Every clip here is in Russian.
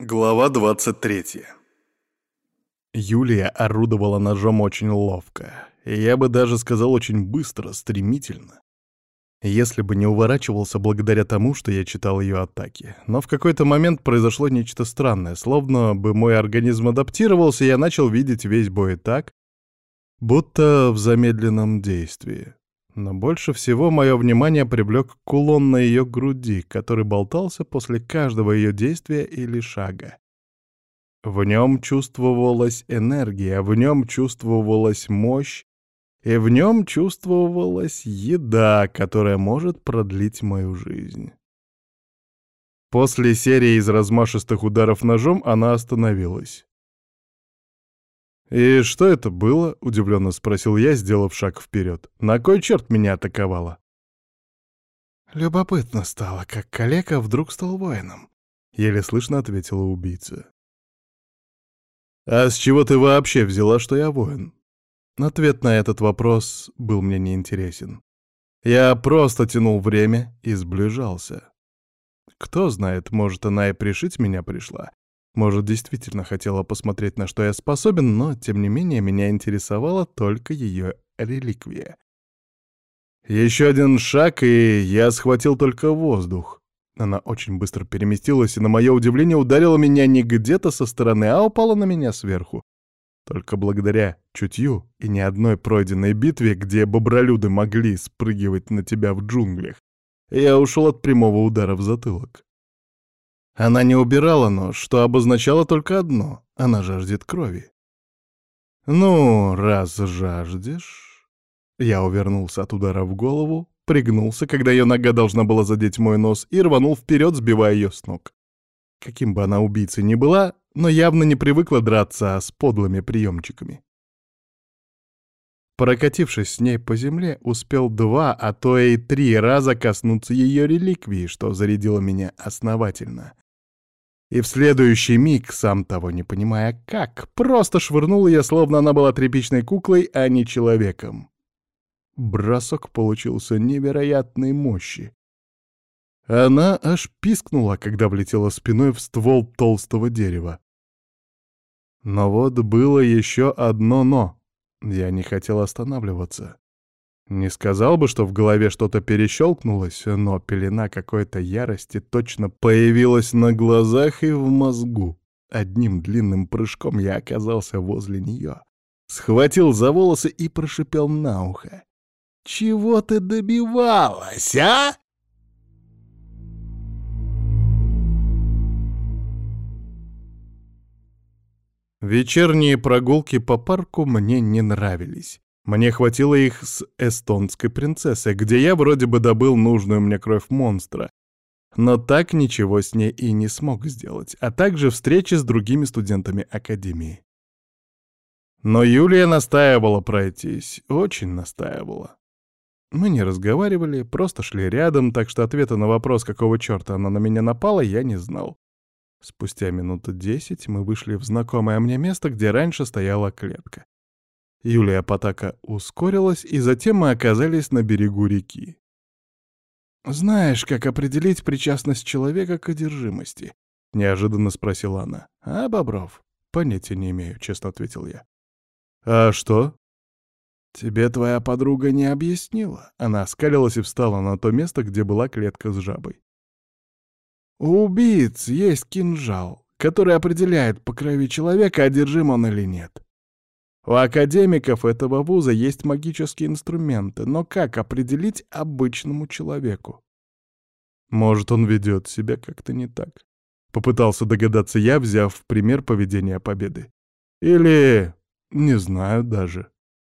Глава 23. Юлия орудовала ножом очень ловко, и я бы даже сказал очень быстро, стремительно. Если бы не уворачивался благодаря тому, что я читал ее атаки. Но в какой-то момент произошло нечто странное, словно бы мой организм адаптировался, и я начал видеть весь бой так, будто в замедленном действии. Но больше всего мое внимание привлек кулон на ее груди, который болтался после каждого ее действия или шага. В нем чувствовалась энергия, в нем чувствовалась мощь, и в нем чувствовалась еда, которая может продлить мою жизнь. После серии из размашистых ударов ножом она остановилась. «И что это было?» — удивленно спросил я, сделав шаг вперед. «На кой черт меня атаковала?» «Любопытно стало, как калека вдруг стал воином», — еле слышно ответила убийца. «А с чего ты вообще взяла, что я воин?» Ответ на этот вопрос был мне неинтересен. Я просто тянул время и сближался. Кто знает, может, она и пришить меня пришла. Может, действительно хотела посмотреть, на что я способен, но, тем не менее, меня интересовала только ее реликвия. Еще один шаг, и я схватил только воздух. Она очень быстро переместилась и, на мое удивление, ударила меня не где-то со стороны, а упала на меня сверху. Только благодаря чутью и ни одной пройденной битве, где бобролюды могли спрыгивать на тебя в джунглях, я ушел от прямого удара в затылок. Она не убирала нож, что обозначало только одно — она жаждет крови. «Ну, раз жаждешь...» Я увернулся от удара в голову, пригнулся, когда ее нога должна была задеть мой нос, и рванул вперед, сбивая ее с ног. Каким бы она убийцей ни была, но явно не привыкла драться с подлыми приемчиками. Прокатившись с ней по земле, успел 2, а то и 3 раза коснуться ее реликвии, что зарядило меня основательно. И в следующий миг, сам того не понимая как, просто швырнул ее, словно она была тряпичной куклой, а не человеком. Бросок получился невероятной мощи. Она аж пискнула, когда влетела спиной в ствол толстого дерева. Но вот было еще одно «но». Я не хотел останавливаться. Не сказал бы, что в голове что-то перещелкнулось, но пелена какой-то ярости точно появилась на глазах и в мозгу. Одним длинным прыжком я оказался возле нее. Схватил за волосы и прошипел на ухо. «Чего ты добивалась, а?» Вечерние прогулки по парку мне не нравились. Мне хватило их с эстонской принцессой, где я вроде бы добыл нужную мне кровь монстра, но так ничего с ней и не смог сделать, а также встречи с другими студентами академии. Но Юлия настаивала пройтись, очень настаивала. Мы не разговаривали, просто шли рядом, так что ответа на вопрос, какого черта она на меня напала, я не знал. Спустя минут 10 мы вышли в знакомое мне место, где раньше стояла клетка. Юлия Потака ускорилась, и затем мы оказались на берегу реки. «Знаешь, как определить причастность человека к одержимости?» — неожиданно спросила она. «А, Бобров?» «Понятия не имею», — честно ответил я. «А что?» «Тебе твоя подруга не объяснила». Она оскалилась и встала на то место, где была клетка с жабой. «У убийц есть кинжал, который определяет, по крови человека, одержим он или нет. У академиков этого вуза есть магические инструменты, но как определить обычному человеку? Может, он ведет себя как-то не так?» Попытался догадаться я, взяв в пример поведение Победы. Или... не знаю даже.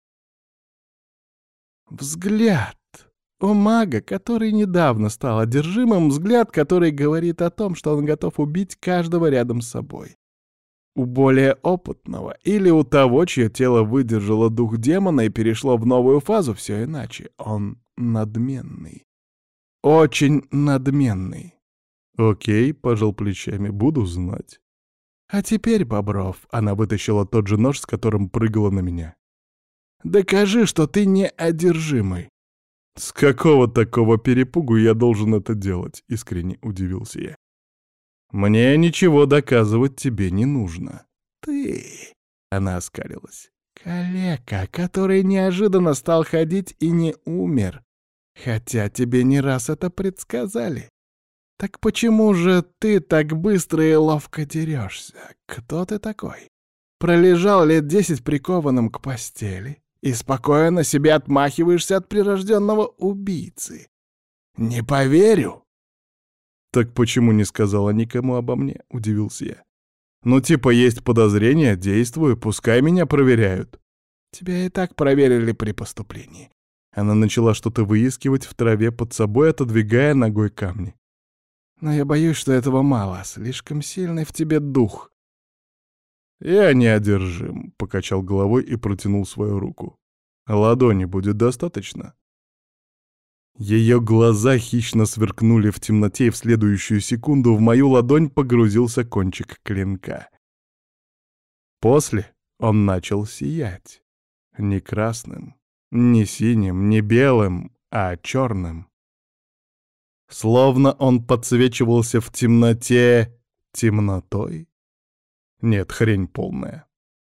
Взгляд. У мага, который недавно стал одержимым, взгляд, который говорит о том, что он готов убить каждого рядом с собой. У более опытного или у того, чье тело выдержало дух демона и перешло в новую фазу, все иначе. Он надменный. Очень надменный. Окей, пожал плечами, буду знать. А теперь, Бобров, она вытащила тот же нож, с которым прыгала на меня. Докажи, что ты не одержимый. «С какого такого перепугу я должен это делать?» — искренне удивился я. Мне ничего доказывать тебе не нужно. Ты, она оскалилась, калека, который неожиданно стал ходить и не умер. Хотя тебе не раз это предсказали. Так почему же ты так быстро и ловко дерешься? Кто ты такой? Пролежал лет 10 прикованным к постели и спокойно себе отмахиваешься от прирожденного убийцы. Не поверю. Так почему не сказала никому обо мне? Удивился я. Ну типа есть подозрения, действую, пускай меня проверяют. Тебя и так проверили при поступлении. Она начала что-то выискивать в траве под собой, отодвигая ногой камни. Но я боюсь, что этого мало, слишком сильный в тебе дух. Я неодержим, покачал головой и протянул свою руку. Ладони будет достаточно. Ее глаза хищно сверкнули в темноте, и в следующую секунду в мою ладонь погрузился кончик клинка. После он начал сиять. Не красным, не синим, не белым, а черным. Словно он подсвечивался в темноте темнотой? Нет, хрень полная.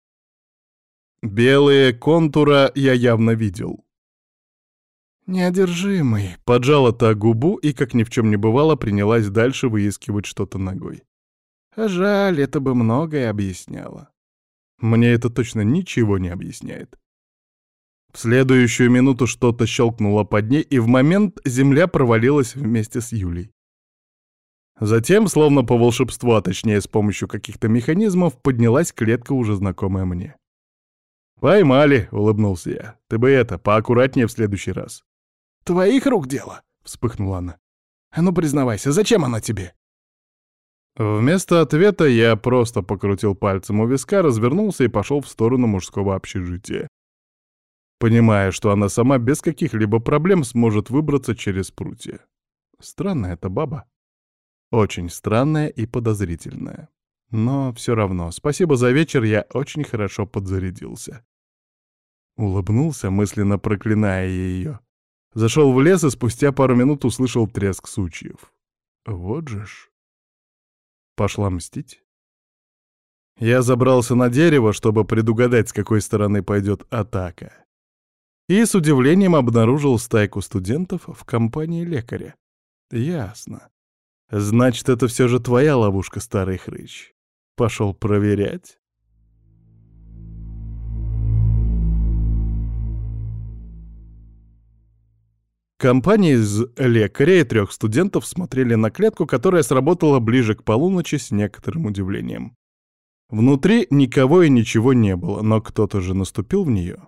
Белые контура я явно видел. Неодержимый. Поджала та губу и, как ни в чем не бывало, принялась дальше выискивать что-то ногой. А жаль, это бы многое объясняло. Мне это точно ничего не объясняет. В следующую минуту что-то щелкнуло под ней, и в момент земля провалилась вместе с Юлей. Затем, словно по волшебству, а точнее с помощью каких-то механизмов, поднялась клетка, уже знакомая мне. «Поймали», — улыбнулся я. «Ты бы поаккуратнее в следующий раз». «Твоих рук дело», — вспыхнула она. «А ну признавайся, зачем она тебе?» Вместо ответа я просто покрутил пальцем у виска, развернулся и пошел в сторону мужского общежития, понимая, что она сама без каких-либо проблем сможет выбраться через прутья. Странная эта баба. Очень странная и подозрительная. Но все равно, спасибо за вечер, я очень хорошо подзарядился. Улыбнулся, мысленно проклиная ее. Зашел в лес и спустя пару минут услышал треск сучьев. Вот же ж. Пошла мстить. Я забрался на дерево, чтобы предугадать, с какой стороны пойдет атака. И с удивлением обнаружил стайку студентов в компании лекаря. Ясно. Значит, это все же твоя ловушка, старый хрыч. Пошел проверять. Компания из лекаря и 3 студентов смотрели на клетку, которая сработала ближе к полуночи с некоторым удивлением. Внутри никого и ничего не было, но кто-то же наступил в нее.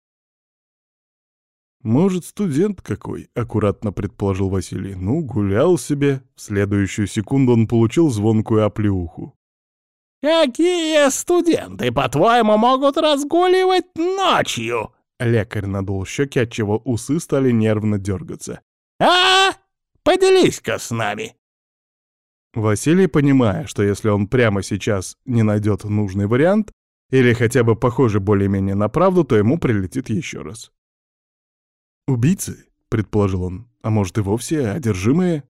«Может, студент какой?» — аккуратно предположил Василий. «Ну, гулял себе». В следующую секунду он получил звонкую оплеуху. «Какие студенты, по-твоему, могут разгуливать ночью?» Лекарь надул щеки, отчего усы стали нервно дергаться. «А? Поделись-ка с нами!» Василий, понимая, что если он прямо сейчас не найдет нужный вариант, или хотя бы похожий более-менее на правду, то ему прилетит еще раз. «Убийцы?» — предположил он. «А может, и вовсе одержимые?»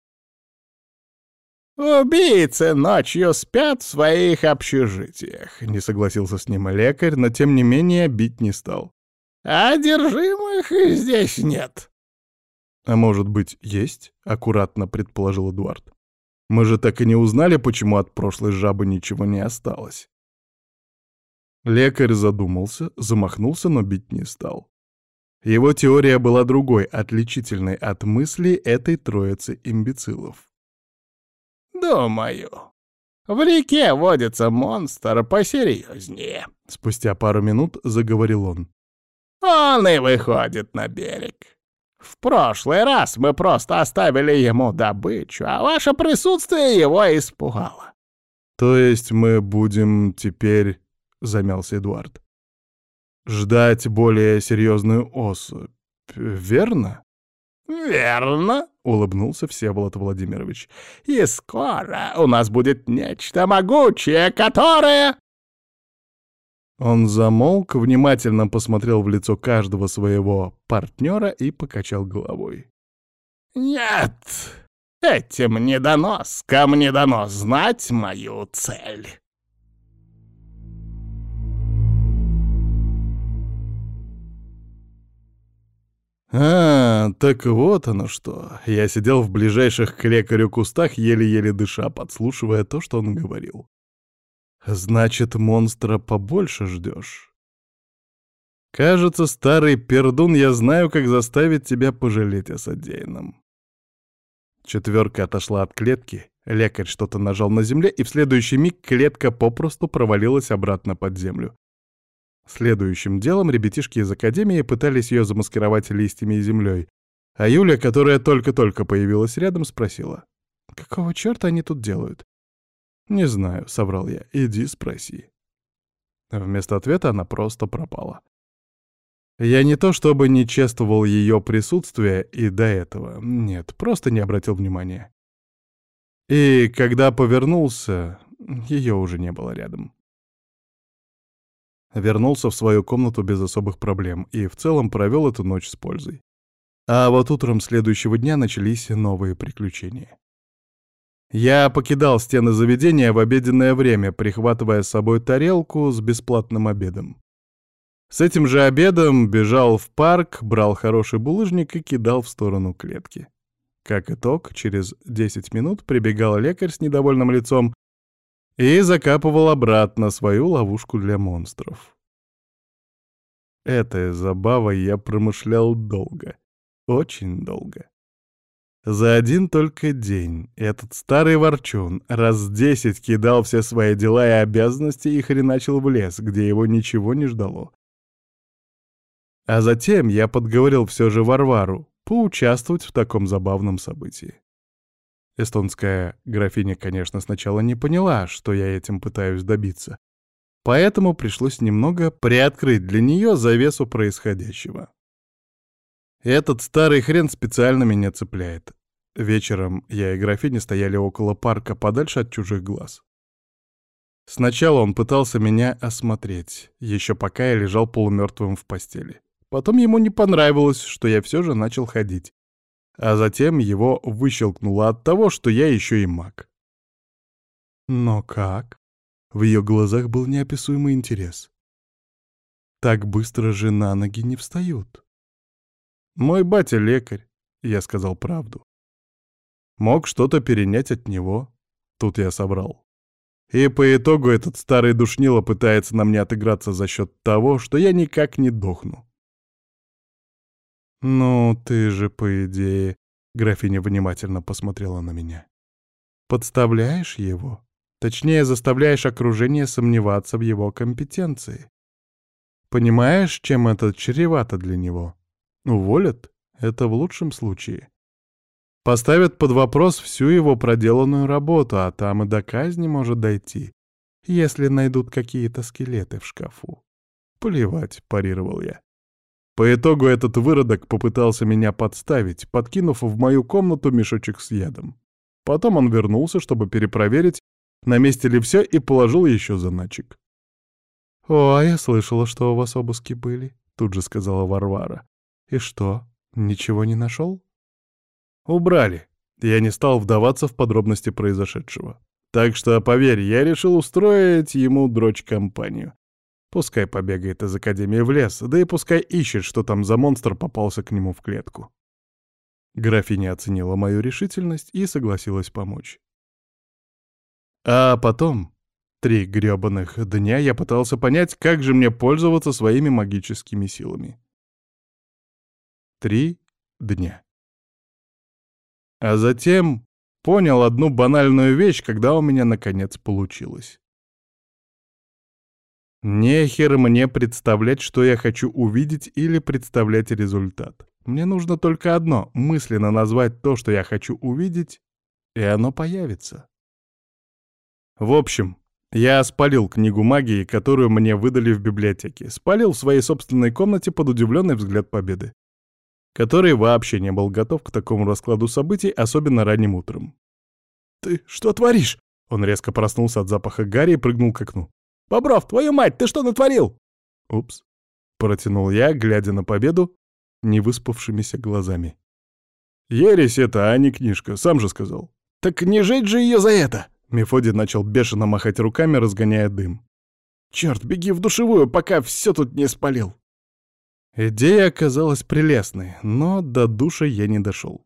«Убийцы ночью спят в своих общежитиях», — не согласился с ним лекарь, но тем не менее бить не стал. «Одержимых здесь нет». «А может быть, есть?» — аккуратно предположил Эдуард. «Мы же так и не узнали, почему от прошлой жабы ничего не осталось». Лекарь задумался, замахнулся, но бить не стал. Его теория была другой, отличительной от мыслей этой троицы имбецилов. «Думаю, в реке водится монстр посерьезнее», — спустя пару минут заговорил он. «Он и выходит на берег. В прошлый раз мы просто оставили ему добычу, а ваше присутствие его испугало». «То есть мы будем теперь...» — замялся Эдуард. «Ждать более серьезную особь, верно?» «Верно», — улыбнулся Всеволод Владимирович. «И скоро у нас будет нечто могучее, которое...» Он замолк, внимательно посмотрел в лицо каждого своего партнера и покачал головой. «Нет, Этим недоноскам не дано знать мою цель. Так вот оно что. Я сидел в ближайших к лекарю кустах, еле-еле дыша, подслушивая то, что он говорил. Значит, монстра побольше ждешь. Кажется, старый пердун, я знаю, как заставить тебя пожалеть о содеянном. Четверка отошла от клетки, лекарь что-то нажал на земле, и в следующий миг клетка попросту провалилась обратно под землю. Следующим делом ребятишки из академии пытались ее замаскировать листьями и землей, а Юля, которая только-только появилась рядом, спросила: «Какого черта они тут делают?» «Не знаю», — соврал я, — «иди спроси». Вместо ответа она просто пропала. Я не то чтобы не чествовал ее присутствие и до этого, нет, просто не обратил внимания. И когда повернулся, ее уже не было рядом. Вернулся в свою комнату без особых проблем и в целом провел эту ночь с пользой. А вот утром следующего дня начались новые приключения. Я покидал стены заведения в обеденное время, прихватывая с собой тарелку с бесплатным обедом. С этим же обедом бежал в парк, брал хороший булыжник и кидал в сторону клетки. Как итог, через 10 минут прибегал лекарь с недовольным лицом и закапывал обратно свою ловушку для монстров. Этой забавой я промышлял долго, очень долго. За один только день этот старый ворчун раз 10 кидал все свои дела и обязанности и хреначил в лес, где его ничего не ждало. А затем я подговорил все же Варвару поучаствовать в таком забавном событии. Эстонская графиня, конечно, сначала не поняла, что я этим пытаюсь добиться, поэтому пришлось немного приоткрыть для нее завесу происходящего. Этот старый хрен специально меня цепляет. Вечером я и графиня стояли около парка, подальше от чужих глаз. Сначала он пытался меня осмотреть, еще пока я лежал полумертвым в постели. Потом ему не понравилось, что я все же начал ходить. А затем его выщелкнуло от того, что я еще и маг. Но как? В ее глазах был неописуемый интерес. Так быстро же на ноги не встают. Мой батя лекарь, я сказал правду. Мог что-то перенять от него. Тут я соврал. И по итогу этот старый душнило пытается на мне отыграться за счет того, что я никак не дохну. «Ну, ты же, по идее...» — графиня внимательно посмотрела на меня. «Подставляешь его? Точнее, заставляешь окружение сомневаться в его компетенции. Понимаешь, чем это чревато для него? Уволят? Это в лучшем случае. Поставят под вопрос всю его проделанную работу, а там и до казни может дойти, если найдут какие-то скелеты в шкафу. Плевать», — парировал я. По итогу этот выродок попытался меня подставить, подкинув в мою комнату мешочек с ядом. Потом он вернулся, чтобы перепроверить, на месте ли все, и положил еще заначек. «О, а я слышала, что у вас обыски были», — тут же сказала Варвара. «И что, ничего не нашел?» «Убрали». Я не стал вдаваться в подробности произошедшего. Так что, поверь, я решил устроить ему дрочь-компанию. Пускай побегает из академии в лес, да и пускай ищет, что там за монстр попался к нему в клетку. Графиня оценила мою решительность и согласилась помочь. А потом, 3 грёбаных дня я пытался понять, как же мне пользоваться своими магическими силами. 3 дня. А затем понял одну банальную вещь, когда у меня наконец получилось. Нехер мне представлять, что я хочу увидеть, или представлять результат. Мне нужно только одно — мысленно назвать то, что я хочу увидеть, и оно появится. В общем, я спалил книгу магии, которую мне выдали в библиотеке. Спалил в своей собственной комнате под удивленный взгляд Победы, который вообще не был готов к такому раскладу событий, особенно ранним утром. «Ты что творишь?» Он резко проснулся от запаха гари и прыгнул к окну. «Бобров, твою мать, ты что натворил?» «Упс», — протянул я, глядя на Победу невыспавшимися глазами. Ересь это, а не книжка, сам же сказал. Так не жить же ее за это! Мефодий начал бешено махать руками, разгоняя дым. Черт, беги в душевую, пока все тут не спалил. Идея оказалась прелестной, но до душа я не дошел.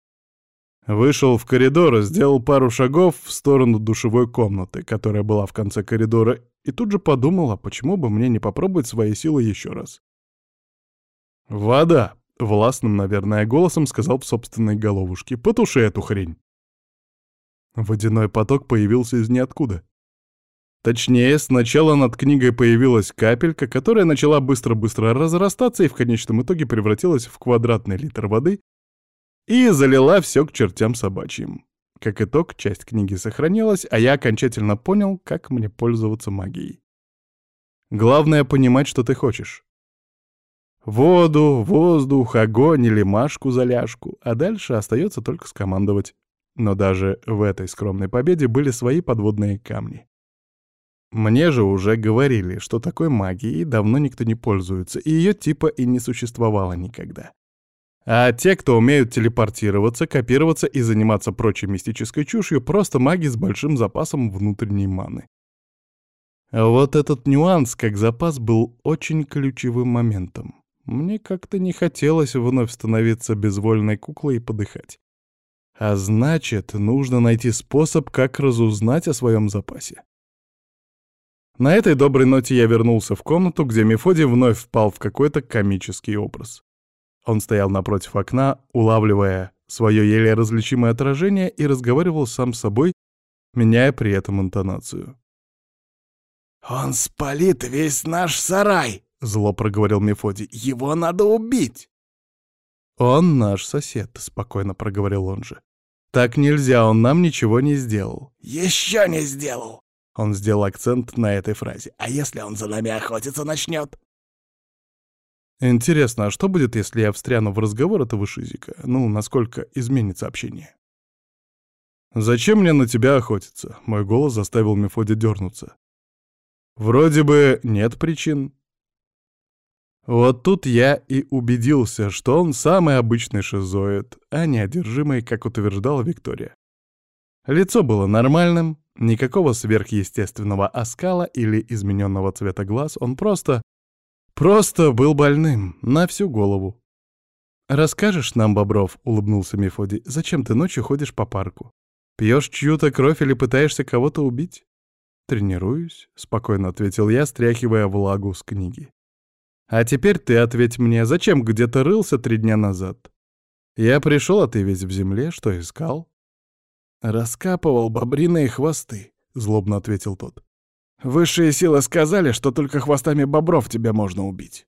Вышел в коридор, сделал пару шагов в сторону душевой комнаты, которая была в конце коридора, и тут же подумал, а почему бы мне не попробовать свои силы еще раз. «Вода!» — властным, наверное, голосом сказал в собственной головушке. «Потуши эту хрень!» Водяной поток появился из ниоткуда. Точнее, сначала над книгой появилась капелька, которая начала быстро-быстро разрастаться и в конечном итоге превратилась в квадратный литр воды и залила все к чертям собачьим. Как итог, часть книги сохранилась, а я окончательно понял, как мне пользоваться магией. Главное — понимать, что ты хочешь. Воду, воздух, огонь или Машку за ляжку, а дальше остается только скомандовать. Но даже в этой скромной победе были свои подводные камни. Мне же уже говорили, что такой магией давно никто не пользуется, и ее типа и не существовало никогда. А те, кто умеют телепортироваться, копироваться и заниматься прочей мистической чушью, просто маги с большим запасом внутренней маны. Вот этот нюанс, как запас, был очень ключевым моментом. Мне как-то не хотелось вновь становиться безвольной куклой и подыхать. А значит, нужно найти способ, как разузнать о своем запасе. На этой доброй ноте я вернулся в комнату, где Мефодий вновь впал в какой-то комический образ. Он стоял напротив окна, улавливая свое еле различимое отражение и разговаривал сам с собой, меняя при этом интонацию. «Он спалит весь наш сарай!» — зло проговорил Мефодий. «Его надо убить!» «Он наш сосед», — спокойно проговорил он же. «Так нельзя, он нам ничего не сделал». «Еще не сделал!» Он сделал акцент на этой фразе. «А если он за нами охотиться начнет?» Интересно, а что будет, если я встряну в разговор этого шизика? Ну, насколько изменится общение? «Зачем мне на тебя охотиться?» — мой голос заставил Мефодия дернуться. «Вроде бы нет причин». Вот тут я и убедился, что он самый обычный шизоид, а не одержимый, как утверждала Виктория. Лицо было нормальным, никакого сверхъестественного оскала или измененного цвета глаз, он просто был больным, на всю голову. «Расскажешь нам, Бобров?» — улыбнулся Мефодий. «Зачем ты ночью ходишь по парку? Пьешь чью-то кровь или пытаешься кого-то убить?» «Тренируюсь», — спокойно ответил я, стряхивая влагу с книги. «А теперь ты ответь мне, зачем где-то рылся 3 дня назад? Я пришел, а ты весь в земле, что искал?» «Раскапывал бобриные хвосты», — злобно ответил тот. «Высшие силы сказали, что только хвостами бобров тебя можно убить».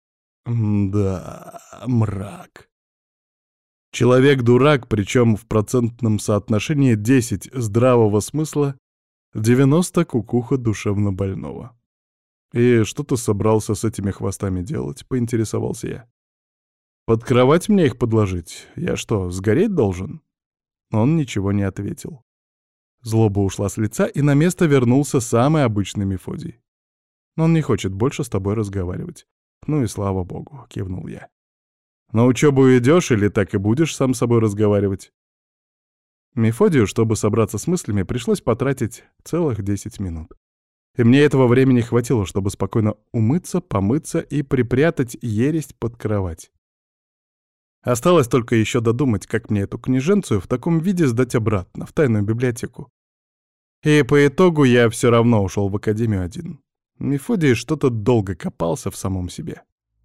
Да, мрак. Человек-дурак, причем в процентном соотношении 10 здравого смысла, 90 кукуха душевно больного. «И что ты собрался с этими хвостами делать?» — поинтересовался я. «Под кровать мне их подложить? Я что, сгореть должен?» Он ничего не ответил. Злоба ушла с лица, и на место вернулся самый обычный Мефодий. «Он не хочет больше с тобой разговаривать». «Ну и слава богу», — кивнул я. «На учебу идешь или так и будешь сам с собой разговаривать?» Мефодию, чтобы собраться с мыслями, пришлось потратить целых 10 минут. И мне этого времени хватило, чтобы спокойно умыться, помыться и припрятать ересь под кровать. Осталось только еще додумать, как мне эту книженцию в таком виде сдать обратно, в тайную библиотеку. И по итогу я все равно ушел в академию один. Мефодий что-то долго копался в самом себе.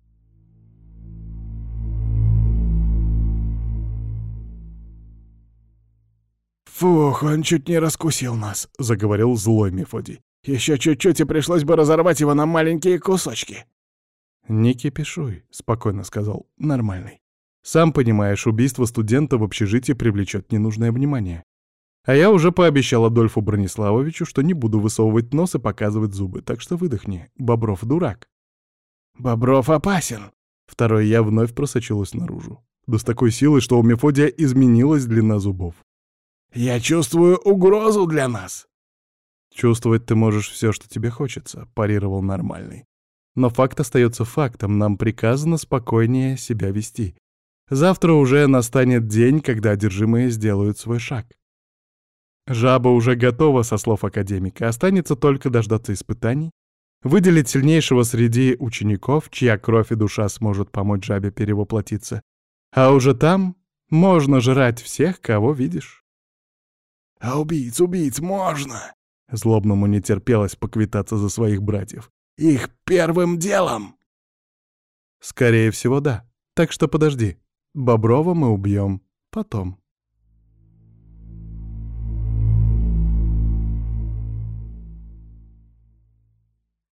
«Фух, он чуть не раскусил нас», — заговорил злой Мефодий. «Еще чуть-чуть, и пришлось бы разорвать его на маленькие кусочки». «Не кипишуй», — спокойно сказал нормальный. «Сам понимаешь, убийство студента в общежитии привлечет ненужное внимание. А я уже пообещал Адольфу Брониславовичу, что не буду высовывать нос и показывать зубы, так что выдохни. Бобров дурак». «Бобров опасен». Второе «я» вновь просочилось наружу. Да с такой силой, что у Мефодия изменилась длина зубов. «Я чувствую угрозу для нас». «Чувствовать ты можешь все, что тебе хочется», — парировал нормальный. «Но факт остается фактом, нам приказано спокойнее себя вести. Завтра уже настанет день, когда одержимые сделают свой шаг. Жаба уже готова, со слов академика. Останется только дождаться испытаний, выделить сильнейшего среди учеников, чья кровь и душа сможет помочь жабе перевоплотиться. А уже там можно жрать всех, кого видишь. «А убить можно!» Злобному не терпелось поквитаться за своих братьев. «Их первым делом!» Скорее всего, да. Так что подожди. Боброва мы убьем потом.